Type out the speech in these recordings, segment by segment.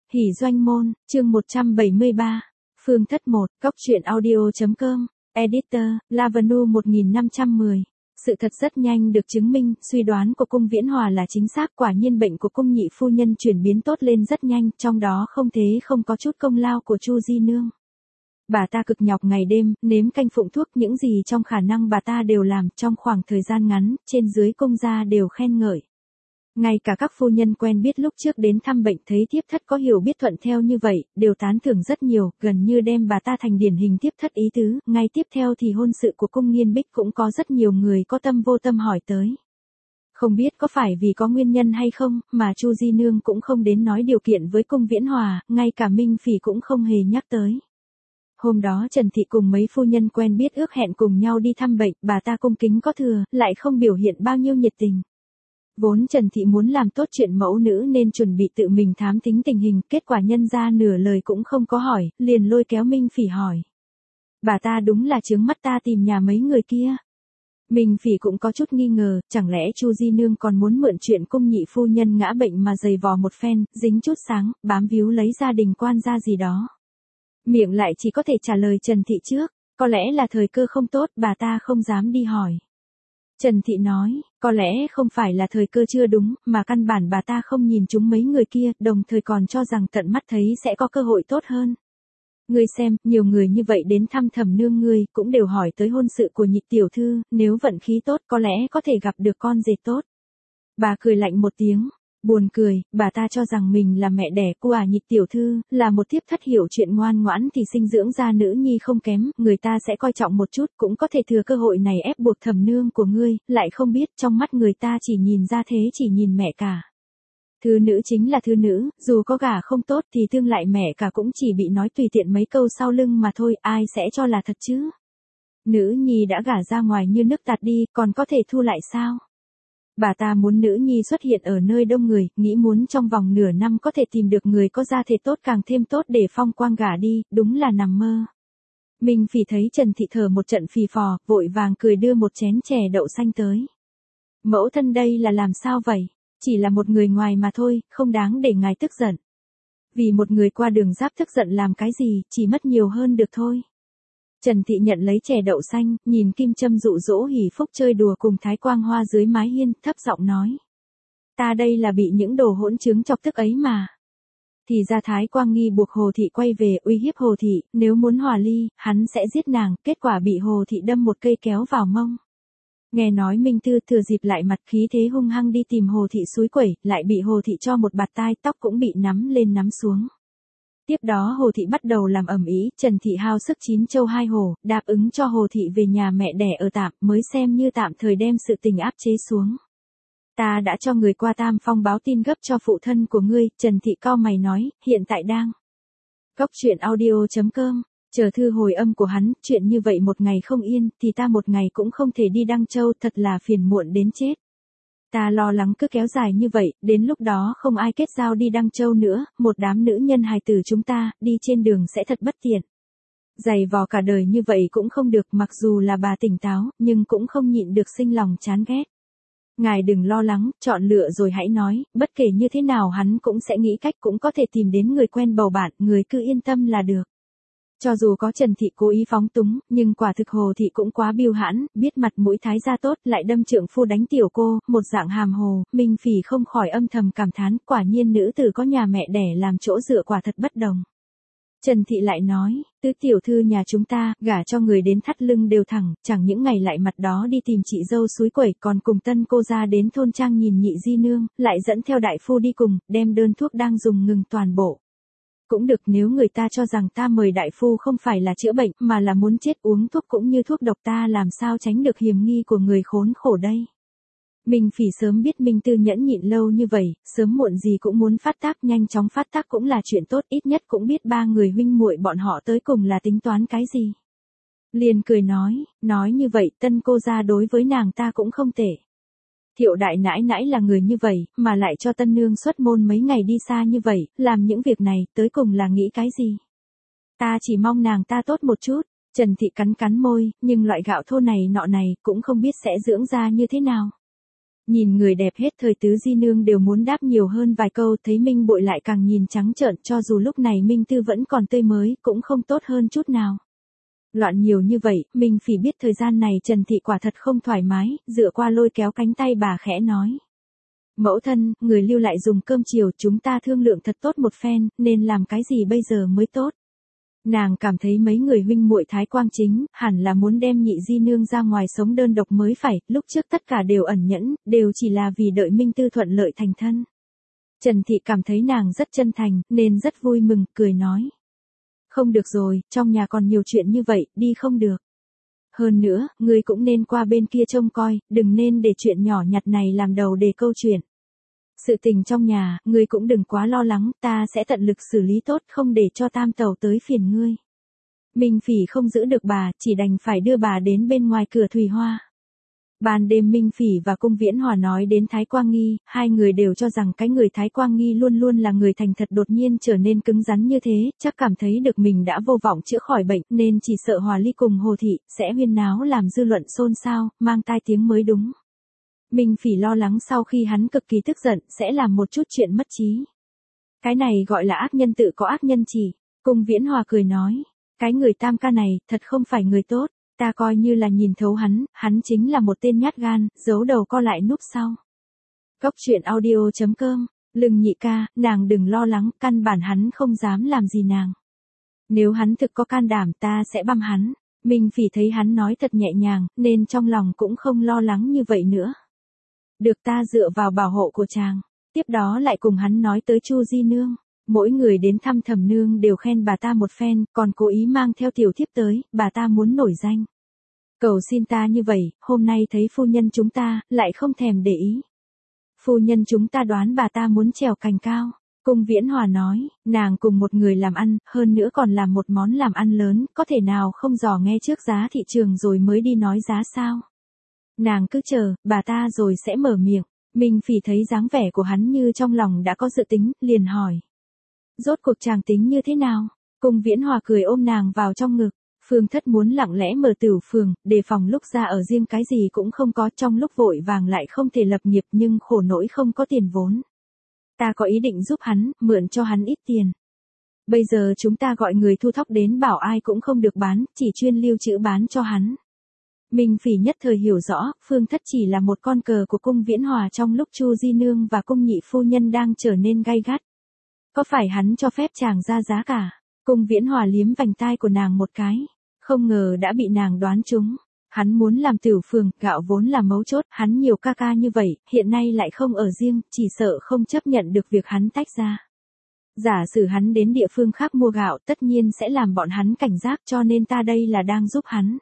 Hỷ doanh môn, chương 173. Phương thất 1, Cóc truyện audio.com, Editor, Lavanu 1510. Sự thật rất nhanh được chứng minh, suy đoán của cung Viễn Hòa là chính xác, quả nhiên bệnh của cung nhị phu nhân chuyển biến tốt lên rất nhanh, trong đó không có chút công lao của Chu Di Nương. Bà ta cực nhọc ngày đêm, nếm canh phụng thuốc, những gì trong khả năng bà ta đều làm, trong khoảng thời gian ngắn, trên dưới cung gia đều khen ngợi. Ngay cả các phu nhân quen biết lúc trước đến thăm bệnh thấy thiếp thất có hiểu biết thuận theo như vậy, đều tán thưởng rất nhiều, gần như đem bà ta thành điển hình thiếp thất ý tứ. Ngay tiếp theo thì hôn sự của cung Nghiên Bích cũng có rất nhiều người có tâm vô tâm hỏi tới. Không biết có phải vì có nguyên nhân hay không, mà Chu Di Nương cũng không đến nói điều kiện với cung Viễn Hòa, ngay cả Minh Phỉ cũng không hề nhắc tới. Hôm đó Trần Thị cùng mấy phu nhân quen biết ước hẹn cùng nhau đi thăm bệnh, bà ta cung kính có thừa, lại không biểu hiện bao nhiêu nhiệt tình. Vốn Trần Thị muốn làm tốt chuyện mẫu nữ nên chuẩn bị tự mình thám thính tình hình, kết quả nhân ra nửa lời cũng không có hỏi, liền lôi kéo Minh Phỉ hỏi. Bà ta đúng là chướng mắt ta tìm nhà mấy người kia. Minh Phỉ cũng có chút nghi ngờ, chẳng lẽ Chu Di Nương còn muốn mượn chuyện cung nhị phu nhân ngã bệnh mà giày vò một phen, dính chút sáng, bám víu lấy gia đình quan gia gì đó. Miệng lại chỉ có thể trả lời Trần Thị trước, có lẽ là thời cơ không tốt, bà ta không dám đi hỏi. Trần Thị nói, có lẽ không phải là thời cơ chưa đúng, mà căn bản bà ta không nhìn chúng mấy người kia, đồng thời còn cho rằng tận mắt thấy sẽ có cơ hội tốt hơn. Ngươi xem, nhiều người như vậy đến thăm Thẩm nương ngươi, cũng đều hỏi tới hôn sự của nhị tiểu thư, nếu vận khí tốt có lẽ có thể gặp được con rể tốt. Bà cười lạnh một tiếng. Buồn cười, bà ta cho rằng mình là mẹ đẻ của nhị tiểu thư, là một thiếp thất hiểu chuyện ngoan ngoãn thì sinh dưỡng ra nữ nhi không kém, người ta sẽ coi trọng một chút, cũng có thể thừa cơ hội này ép buộc Thẩm nương của ngươi, lại không biết trong mắt người ta chỉ nhìn ra thế chỉ nhìn mẹ cả. Thư nữ chính là thư nữ, dù có gả không tốt thì tương lại mẹ cả cũng chỉ bị nói tùy tiện mấy câu sau lưng mà thôi, ai sẽ cho là thật chứ. Nữ nhi đã gả ra ngoài như nước tạt đi, còn có thể thu lại sao? Bà ta muốn nữ nhi xuất hiện ở nơi đông người, nghĩ muốn trong vòng nửa năm có thể tìm được người có gia thế tốt càng thêm tốt để phong quang gả đi, đúng là nằm mơ. Minh Phỉ thấy Trần Thị thở một trận phì phò, vội vàng cười đưa một chén chè đậu xanh tới. Mẫu thân đây là làm sao vậy? Chỉ là một người ngoài mà thôi, không đáng để ngài tức giận. Vì một người qua đường giáp tức giận làm cái gì, chỉ mất nhiều hơn được thôi. Trần Thị nhận lấy chè đậu xanh, nhìn Kim Châm dụ dỗ hỉ phúc chơi đùa cùng Thái Quang Hoa dưới mái hiên, thấp giọng nói. Ta đây là bị những đồ hỗn chứng chọc tức ấy mà. Thì ra Thái Quang Nghi buộc Hồ Thị quay về uy hiếp Hồ Thị, nếu muốn hòa ly, hắn sẽ giết nàng, kết quả bị Hồ Thị đâm một cây kéo vào mông. Nghe nói Minh Tư thừa dịp lại mặt khí thế hung hăng đi tìm Hồ Thị xúi quẩy, lại bị Hồ Thị cho một bạt tai, tóc cũng bị nắm lên nắm xuống. Tiếp đó Hồ Thị bắt đầu làm ầm ĩ, Trần Thị hao sức chín châu hai hổ, đáp ứng cho Hồ Thị về nhà mẹ đẻ ở tạm, mới xem như tạm thời đem sự tình áp chế xuống. Ta đã cho người qua Tam Phong báo tin gấp cho phụ thân của ngươi, Trần Thị cau mày nói, hiện tại đang. Cóc truyện audio.com, chờ thư hồi âm của hắn, chuyện như vậy một ngày không yên, thì ta một ngày cũng không thể đi Đăng Châu, thật là phiền muộn đến chết. Ta lo lắng cứ kéo dài như vậy, đến lúc đó không ai kết giao đi Đăng Châu nữa, một đám nữ nhân hài tử chúng ta, đi trên đường sẽ thật bất tiện. Giày vò cả đời như vậy cũng không được, mặc dù là bà tỉnh táo, nhưng cũng không nhịn được sinh lòng chán ghét. Ngài đừng lo lắng, chọn lựa rồi hãy nói, bất kể như thế nào hắn cũng sẽ nghĩ cách, cũng có thể tìm đến người quen bầu bạn, người cứ yên tâm là được. Cho dù có Trần Thị cố ý phóng túng, nhưng quả thực Hồ Thị cũng quá biêu hãn, biết mặt mũi thái gia tốt, lại đâm trượng phu đánh tiểu cô, một dạng hàm hồ, Minh Phỉ không khỏi âm thầm cảm thán, quả nhiên nữ tử có nhà mẹ đẻ làm chỗ dựa quả thật bất đồng. Trần Thị lại nói, tứ tiểu thư nhà chúng ta, gả cho người đến thắt lưng đều thẳng, chẳng những ngày lại mặt đó đi tìm chị dâu suối quẩy, còn cùng tân cô ra đến thôn trang nhìn nhị di nương, lại dẫn theo đại phu đi cùng, đem đơn thuốc đang dùng ngừng toàn bộ. Cũng được, nếu người ta cho rằng ta mời đại phu không phải là chữa bệnh, mà là muốn chết uống thuốc cũng như thuốc độc, ta làm sao tránh được hiểm nghi của người khốn khổ đây. Minh Phỉ sớm biết Minh Tư nhẫn nhịn lâu như vậy, sớm muộn gì cũng muốn phát tác, nhanh chóng phát tác cũng là chuyện tốt, ít nhất cũng biết ba người huynh muội bọn họ tới cùng là tính toán cái gì. Liền cười nói như vậy tân cô ra đối với nàng ta cũng không tệ. Thiệu đại nãi nãi là người như vậy, mà lại cho tân nương xuất môn mấy ngày đi xa như vậy, làm những việc này, tới cùng là nghĩ cái gì. Ta chỉ mong nàng ta tốt một chút. Trần Thị cắn cắn môi, nhưng loại gạo thô này nọ này, cũng không biết sẽ dưỡng ra như thế nào. Nhìn người đẹp hết thời tứ di nương đều muốn đáp nhiều hơn vài câu, thấy Minh Bội lại càng nhìn trắng trợn, cho dù lúc này Minh Tư vẫn còn tươi mới, cũng không tốt hơn chút nào. Loạn nhiều như vậy, Minh Phỉ biết thời gian này Trần Thị quả thật không thoải mái, dựa qua lôi kéo cánh tay bà khẽ nói. Mẫu thân, người lưu lại dùng cơm chiều, chúng ta thương lượng thật tốt một phen, nên làm cái gì bây giờ mới tốt. Nàng cảm thấy mấy người huynh muội Thái Quang Chính, hẳn là muốn đem nhị di nương ra ngoài sống đơn độc mới phải, lúc trước tất cả đều ẩn nhẫn, đều chỉ là vì đợi Minh Tư thuận lợi thành thân. Trần Thị cảm thấy nàng rất chân thành, nên rất vui mừng, cười nói. Không được rồi, trong nhà còn nhiều chuyện như vậy, đi không được. Hơn nữa, ngươi cũng nên qua bên kia trông coi, đừng nên để chuyện nhỏ nhặt này làm đầu đề câu chuyện. Sự tình trong nhà, ngươi cũng đừng quá lo lắng, ta sẽ tận lực xử lý tốt, không để cho Tam Tẩu tới phiền ngươi. Minh Phỉ không giữ được bà, chỉ đành phải đưa bà đến bên ngoài cửa Thùy Hoa. Ban đêm Minh Phỉ và Cung Viễn Hòa nói đến Thái Quang Nghi, hai người đều cho rằng cái người Thái Quang Nghi luôn luôn là người thành thật, đột nhiên trở nên cứng rắn như thế, chắc cảm thấy được mình đã vô vọng chữa khỏi bệnh, nên chỉ sợ Hòa Ly cùng Hồ Thị sẽ huyên náo làm dư luận xôn xao, mang tai tiếng mới đúng. Minh Phỉ lo lắng sau khi hắn cực kỳ tức giận, sẽ làm một chút chuyện mất trí. Cái này gọi là ác nhân tự có ác nhân chỉ. Cung Viễn Hòa cười nói, cái người Tam ca này, thật không phải người tốt, ta coi như là nhìn thấu hắn chính là một tên nhát gan, giấu đầu co lại núp sau. Cốc truyện audio.com, Lừng nhị ca, nàng đừng lo lắng, căn bản hắn không dám làm gì nàng. Nếu hắn thực có can đảm ta sẽ băm hắn. Minh Phỉ thấy hắn nói thật nhẹ nhàng, nên trong lòng cũng không lo lắng như vậy nữa. Được, ta dựa vào bảo hộ của chàng. Tiếp đó lại cùng hắn nói tới Chu Di Nương. Mỗi người đến thăm Thẩm nương đều khen bà ta một phen, còn cố ý mang theo tiểu thiếp tới, bà ta muốn nổi danh. Cầu xin ta như vậy, hôm nay thấy phu nhân chúng ta, lại không thèm để ý. Phu nhân chúng ta đoán bà ta muốn trèo cành cao. Cung Viễn Hòa nói, nàng cùng một người làm ăn, hơn nữa còn làm một món làm ăn lớn, có thể nào không dò nghe trước giá thị trường rồi mới đi nói giá sao? Nàng cứ chờ, bà ta rồi sẽ mở miệng. Minh Phỉ thấy dáng vẻ của hắn như trong lòng đã có dự tính, liền hỏi. Rốt cuộc chàng tính như thế nào? Cung Viễn Hòa cười ôm nàng vào trong ngực. Phương Thất muốn lặng lẽ mở tửu phường, đề phòng lúc ra ở riêng cái gì cũng không có, trong lúc vội vàng lại không thể lập nghiệp, nhưng khổ nỗi không có tiền vốn. Ta có ý định giúp hắn, mượn cho hắn ít tiền. Bây giờ chúng ta gọi người thu thóc đến bảo ai cũng không được bán, chỉ chuyên lưu trữ bán cho hắn. Minh Phỉ nhất thời hiểu rõ, Phương Thất chỉ là một con cờ của Cung Viễn Hòa trong lúc Chu Di Nương và Cung nhị phu nhân đang trở nên gay gắt. Có phải hắn cho phép chàng ra giá cả? Cung Viễn Hòa liếm vành tai của nàng một cái. Không ngờ đã bị nàng đoán trúng. Hắn muốn làm tửu phường, gạo vốn là mấu chốt, hắn nhiều ca ca như vậy, hiện nay lại không ở riêng, chỉ sợ không chấp nhận được việc hắn tách ra. Giả sử hắn đến địa phương khác mua gạo, tất nhiên sẽ làm bọn hắn cảnh giác, cho nên ta đây là đang giúp hắn.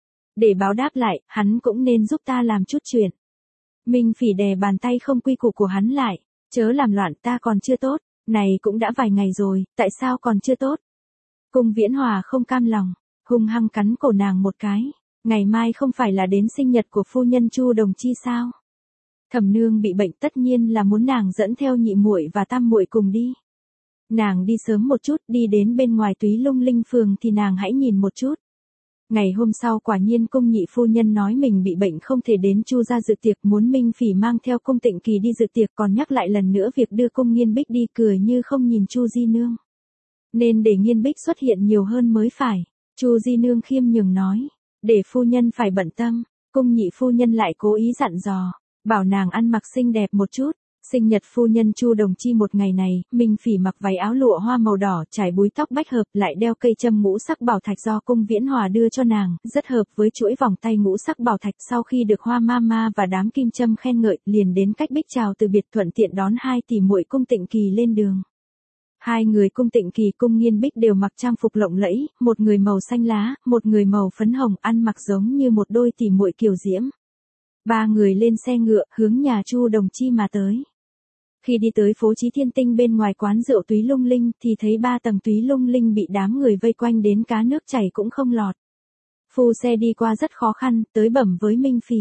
Để báo đáp lại, hắn cũng nên giúp ta làm chút chuyện. Minh Phỉ đè bàn tay không quy củ của hắn lại, chớ làm loạn, ta còn chưa tốt, này cũng đã vài ngày rồi, tại sao còn chưa tốt? Cung Viễn Hòa không cam lòng, hung hăng cắn cổ nàng một cái. Ngày mai không phải là đến sinh nhật của phu nhân Chu Đồng Chi sao? Thẩm nương bị bệnh, tất nhiên là muốn nàng dẫn theo nhị muội và tam muội cùng đi. Nàng đi sớm một chút, đi đến bên ngoài Túy Lung Linh phường thì nàng hãy nhìn một chút. Ngày hôm sau quả nhiên Cung nhị phu nhân nói mình bị bệnh không thể đến Chu gia dự tiệc, muốn Minh Phỉ mang theo Cung Tịnh Kỳ đi dự tiệc, còn nhắc lại lần nữa việc đưa Cung Nghiên Bích đi, cười như không nhìn Chu Di Nương. Nên để Nghiên Bích xuất hiện nhiều hơn mới phải. Chu Di Nương khiêm nhường nói. Để phu nhân phải bận tâm. Cung nhị phu nhân lại cố ý dặn dò, bảo nàng ăn mặc xinh đẹp một chút. Sinh nhật phu nhân Chu Đồng Chi một ngày này, Minh Phỉ mặc váy áo lụa hoa màu đỏ, trải búi tóc bách hợp, lại đeo cây châm ngũ sắc bảo thạch do Cung Viễn Hòa đưa cho nàng, rất hợp với chuỗi vòng tay ngũ sắc bảo thạch. Sau khi được Hoa Mama và đám kim châm khen ngợi, liền đến cách bích chào từ biệt, thuận tiện đón hai tỷ muội Cung Tịnh Kỳ lên đường. Hai người Cung Tịnh Kỳ, Cung Nghiên Bích đều mặc trang phục lộng lẫy, một người màu xanh lá, một người màu phấn hồng, ăn mặc giống như một đôi tỷ muội kiều diễm. Ba người lên xe ngựa, hướng nhà Chu Đồng Chi mà tới. Khi đi tới phố Chí Thiên Tinh bên ngoài quán rượu Túy Lung Linh, thì thấy 3 tầng Túy Lung Linh bị đám người vây quanh đến cá nước chảy cũng không lọt. Phu xe đi qua rất khó khăn, tới bẩm với Minh Phỉ.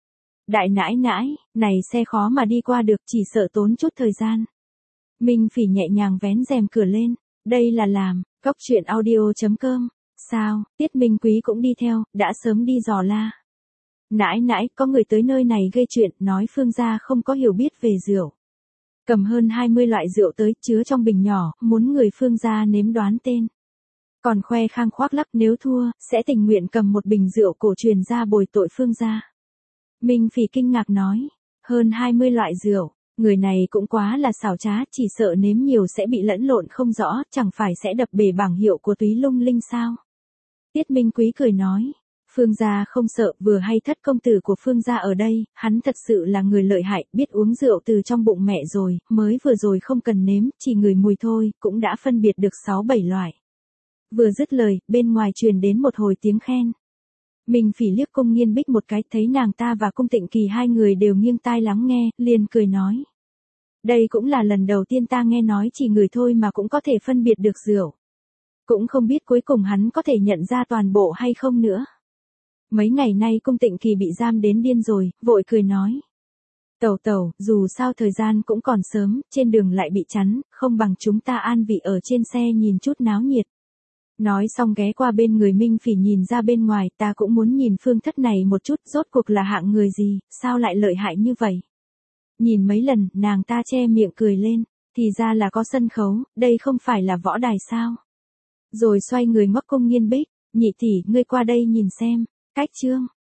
Đại nãi nãi, này xe khó mà đi qua được, chỉ sợ tốn chút thời gian. Minh Phỉ nhẹ nhàng vén rèm cửa lên. Đây là làm, cốc truyện audio.com. Sao, Tiết Minh Quý cũng đi theo, đã sớm đi dò la. Nãi nãi, có người tới nơi này gây chuyện, nói Phương gia không có hiểu biết về rượu. Cầm hơn 20 loại rượu tới, chứa trong bình nhỏ, muốn người Phương gia nếm đoán tên. Còn khoe khang khoác lắc nếu thua, sẽ tình nguyện cầm một bình rượu cổ truyền ra bồi tội Phương gia. Minh Phỉ kinh ngạc nói, hơn 20 loại rượu, người này cũng quá là xảo trá, chỉ sợ nếm nhiều sẽ bị lẫn lộn không rõ, chẳng phải sẽ đập bể bảng hiệu của Túy Lung Linh sao? Tiết Minh Quý cười nói, Phương gia không sợ, vừa hay Thất công tử của Phương gia ở đây, hắn thật sự là người lợi hại, biết uống rượu từ trong bụng mẹ rồi, mới vừa rồi không cần nếm, chỉ ngửi mùi thôi, cũng đã phân biệt được 6-7 loại. Vừa dứt lời, bên ngoài truyền đến một hồi tiếng khen. Minh Phỉ liếc Cung Nghiên Bích một cái, thấy nàng ta và Cung Tịnh Kỳ hai người đều nghiêng tai lắng nghe, liền cười nói. Đây cũng là lần đầu tiên ta nghe nói chỉ ngửi thôi mà cũng có thể phân biệt được rượu. Cũng không biết cuối cùng hắn có thể nhận ra toàn bộ hay không nữa. Mấy ngày nay Cung Tịnh Kỳ bị giam đến điên rồi, vội cười nói. Tẩu tẩu, dù sao thời gian cũng còn sớm, trên đường lại bị chắn, không bằng chúng ta an vị ở trên xe nhìn chút náo nhiệt. Nói xong ghé qua bên người Minh Phỉ nhìn ra bên ngoài, ta cũng muốn nhìn Phương Thất này một chút, rốt cuộc là hạng người gì, sao lại lợi hại như vậy. Nhìn mấy lần, nàng ta che miệng cười lên, thì ra là có sân khấu, đây không phải là võ đài sao. Rồi xoay người ngoắc Cung Nghiên Bích, nhị tỷ, ngươi qua đây nhìn xem, cách chương.